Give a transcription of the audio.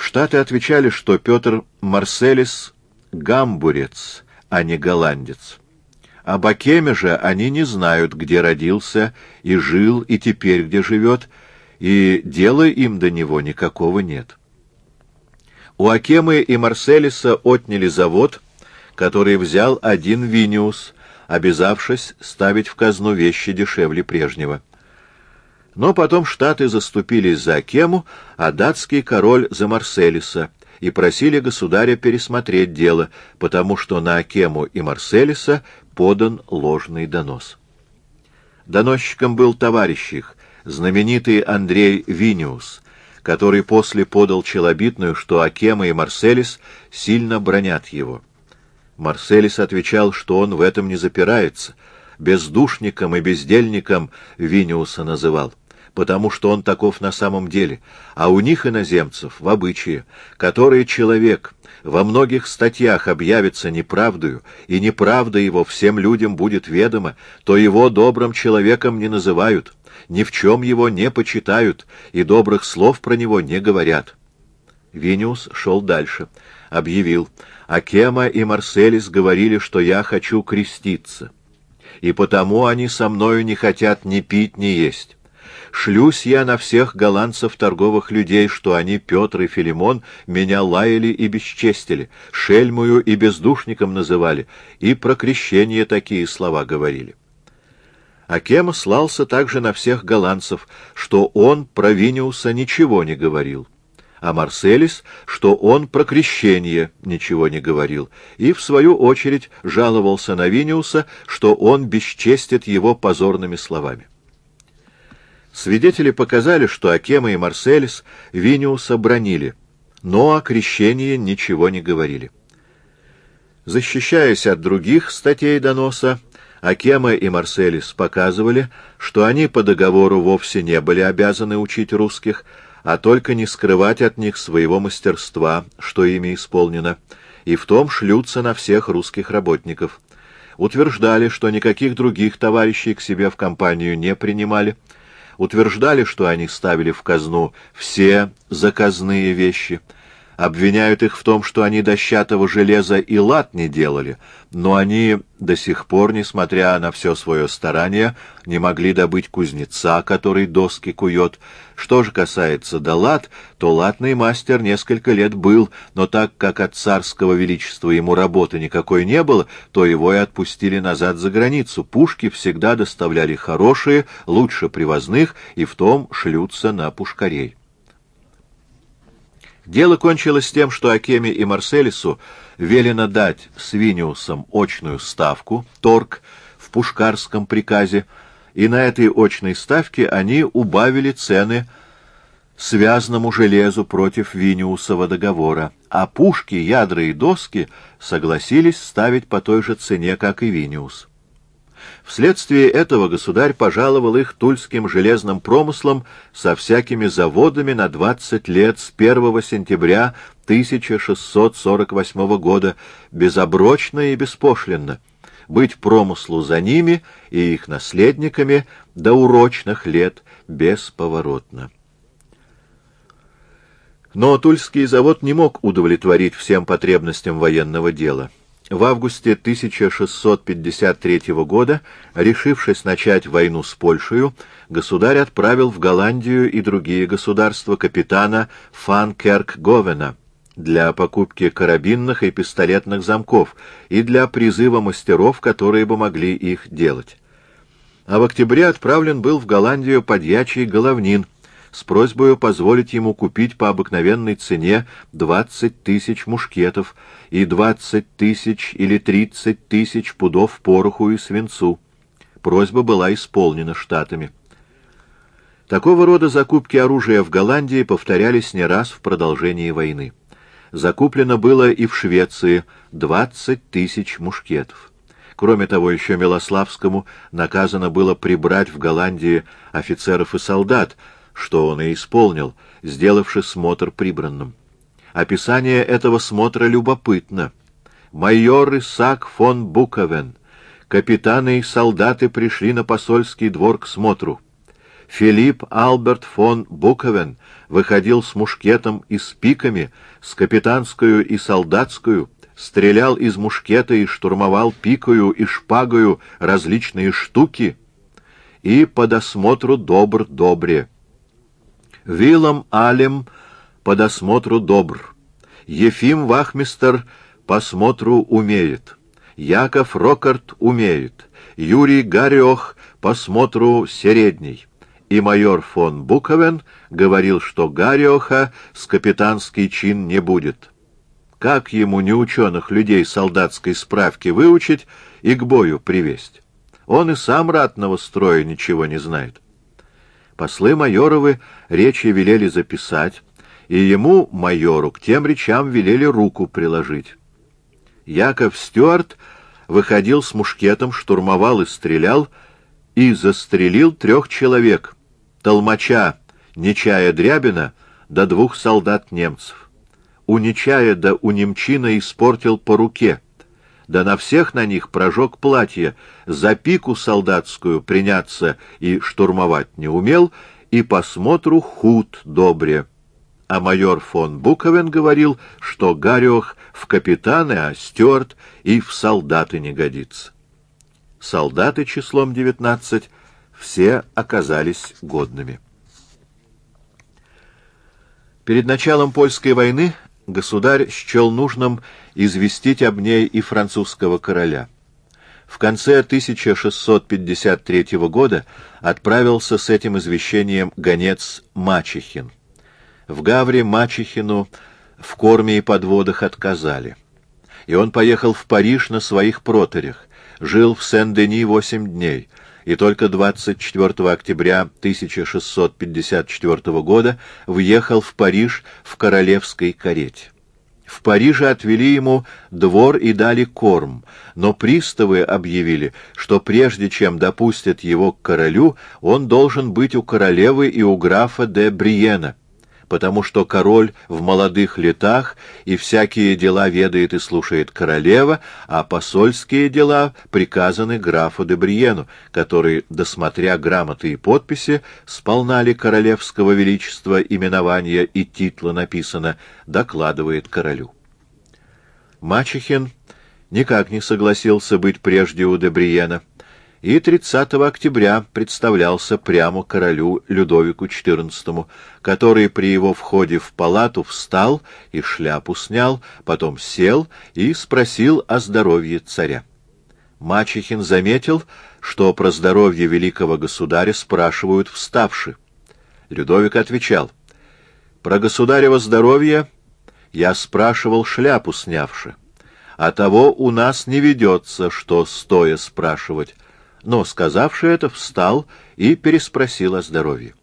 Штаты отвечали, что Петр Марселис — гамбурец, а не голландец. Об Акеме же они не знают, где родился и жил, и теперь где живет, и дела им до него никакого нет. У Акемы и Марселиса отняли завод, который взял один Виниус, обязавшись ставить в казну вещи дешевле прежнего. Но потом Штаты заступились за Акему, а датский король за Марселиса, и просили государя пересмотреть дело, потому что на Акему и Марселиса подан ложный донос. Доносчиком был товарищ их, знаменитый Андрей Виниус, который после подал челобитную, что Акема и Марселис сильно бранят его. Марселис отвечал, что он в этом не запирается, бездушником и бездельником Виниуса называл, потому что он таков на самом деле, а у них, иноземцев, в обычае, который человек во многих статьях объявится неправдою, и неправда его всем людям будет ведома, то его добрым человеком не называют, ни в чем его не почитают, и добрых слов про него не говорят. Виниус шел дальше, объявил: Акема и Марселис говорили, что я хочу креститься, и потому они со мною не хотят ни пить, ни есть. Шлюсь я на всех голландцев торговых людей, что они, Петр и Филимон, меня лаяли и бесчестили, шельмую и бездушником называли, и про крещение такие слова говорили. Акема слался также на всех голландцев, что он про Виниуса ничего не говорил, а Марселис, что он про крещение ничего не говорил, и, в свою очередь, жаловался на Виниуса, что он бесчестит его позорными словами. Свидетели показали, что Акема и Марселис Виниуса бранили, но о крещении ничего не говорили. Защищаясь от других статей доноса, Акема и Марселис показывали, что они по договору вовсе не были обязаны учить русских, а только не скрывать от них своего мастерства, что ими исполнено, и в том шлются на всех русских работников. Утверждали, что никаких других товарищей к себе в компанию не принимали, утверждали, что они ставили в казну все заказные вещи, обвиняют их в том, что они дощатого железа и лад не делали, но они до сих пор, несмотря на все свое старание, не могли добыть кузнеца, который доски кует. Что же касается до лад, то латный мастер несколько лет был, но так как от царского величества ему работы никакой не было, то его и отпустили назад за границу. Пушки всегда доставляли хорошие, лучше привозных, и в том шлются на пушкарей. Дело кончилось тем, что Акеме и Марселису велено дать с Виниусом очную ставку, торг, в пушкарском приказе, и на этой очной ставке они убавили цены связному железу против Виниусова договора, а пушки, ядра и доски согласились ставить по той же цене, как и Виниус. Вследствие этого государь пожаловал их тульским железным промыслом со всякими заводами на 20 лет с 1 сентября 1648 года, безоброчно и беспошлинно, быть промыслу за ними и их наследниками до урочных лет бесповоротно. Но Тульский завод не мог удовлетворить всем потребностям военного дела. В августе 1653 года, решившись начать войну с Польшей, государь отправил в Голландию и другие государства капитана фан Керкговена для покупки карабинных и пистолетных замков и для призыва мастеров, которые бы могли их делать. А в октябре отправлен был в Голландию подьячий Головнин с просьбой позволить ему купить по обыкновенной цене 20 тысяч мушкетов и 20 тысяч или 30 тысяч пудов пороху и свинцу. Просьба была исполнена Штатами. Такого рода закупки оружия в Голландии повторялись не раз в продолжении войны. Закуплено было и в Швеции 20 тысяч мушкетов. Кроме того, еще Милославскому наказано было прибрать в Голландии офицеров и солдат, что он и исполнил, сделавши смотр прибранным. Описание этого смотра любопытно. Майор Исаак фон Буковен, капитаны и солдаты пришли на посольский двор к смотру. Филипп Альберт фон Буковен выходил с мушкетом и с пиками, с капитанскую и солдатскую, стрелял из мушкета и штурмовал пикою и шпагою различные штуки, и по досмотру добр добре. Вилом Алем по досмотру добр. Ефим Вахмистер по смотру умеет. Яков Рокарт умеет. Юрий Гарёх по смотру середний. И майор фон Буковен говорил, что Гарёха с капитанский чин не будет. Как ему неученых людей солдатской справки выучить и к бою привесть? Он и сам ратного строя ничего не знает. Послы майоровы речи велели записать, и ему, майору, к тем речам велели руку приложить. Яков Стюарт выходил с мушкетом, штурмовал и стрелял, и застрелил 3 человек, толмача Нечая Дрябина до 2 солдат немцев. У Нечая да у немчина испортил по руке, да на всех на них прожег платье, за пику солдатскую приняться и штурмовать не умел, и по смотру худ добре. А майор фон Буковен говорил, что Гарёх в капитаны, а Стюарт и в солдаты не годится. Солдаты числом 19 все оказались годными. Перед началом польской войны государь счел нужным известить об ней и французского короля. В конце 1653 года отправился с этим извещением гонец Мачехин. В Гавре Мачехину в корме и подводах отказали, и он поехал в Париж на своих проторях, жил в Сен-Дени 8 дней, и только 24 октября 1654 года въехал в Париж в королевской карете. В Париже отвели ему двор и дали корм, но приставы объявили, что прежде чем допустят его к королю, он должен быть у королевы и у графа де Бриена, потому что король в молодых летах и всякие дела ведает и слушает королева, а посольские дела приказаны графу де Бриену, который, досмотря грамоты и подписи, сполна ли королевского величества именования и титла написано, докладывает королю. Мачехин никак не согласился быть прежде у де Бриена, и 30 октября представлялся прямо королю Людовику XIV, который при его входе в палату встал и шляпу снял, потом сел и спросил о здоровье царя. Мачехин заметил, что про здоровье великого государя спрашивают вставши. Людовик отвечал: «Про государево здоровье я спрашивал шляпу снявши, а того у нас не ведется, что стоя спрашивать». Но, сказавши это, встал и переспросил о здоровье.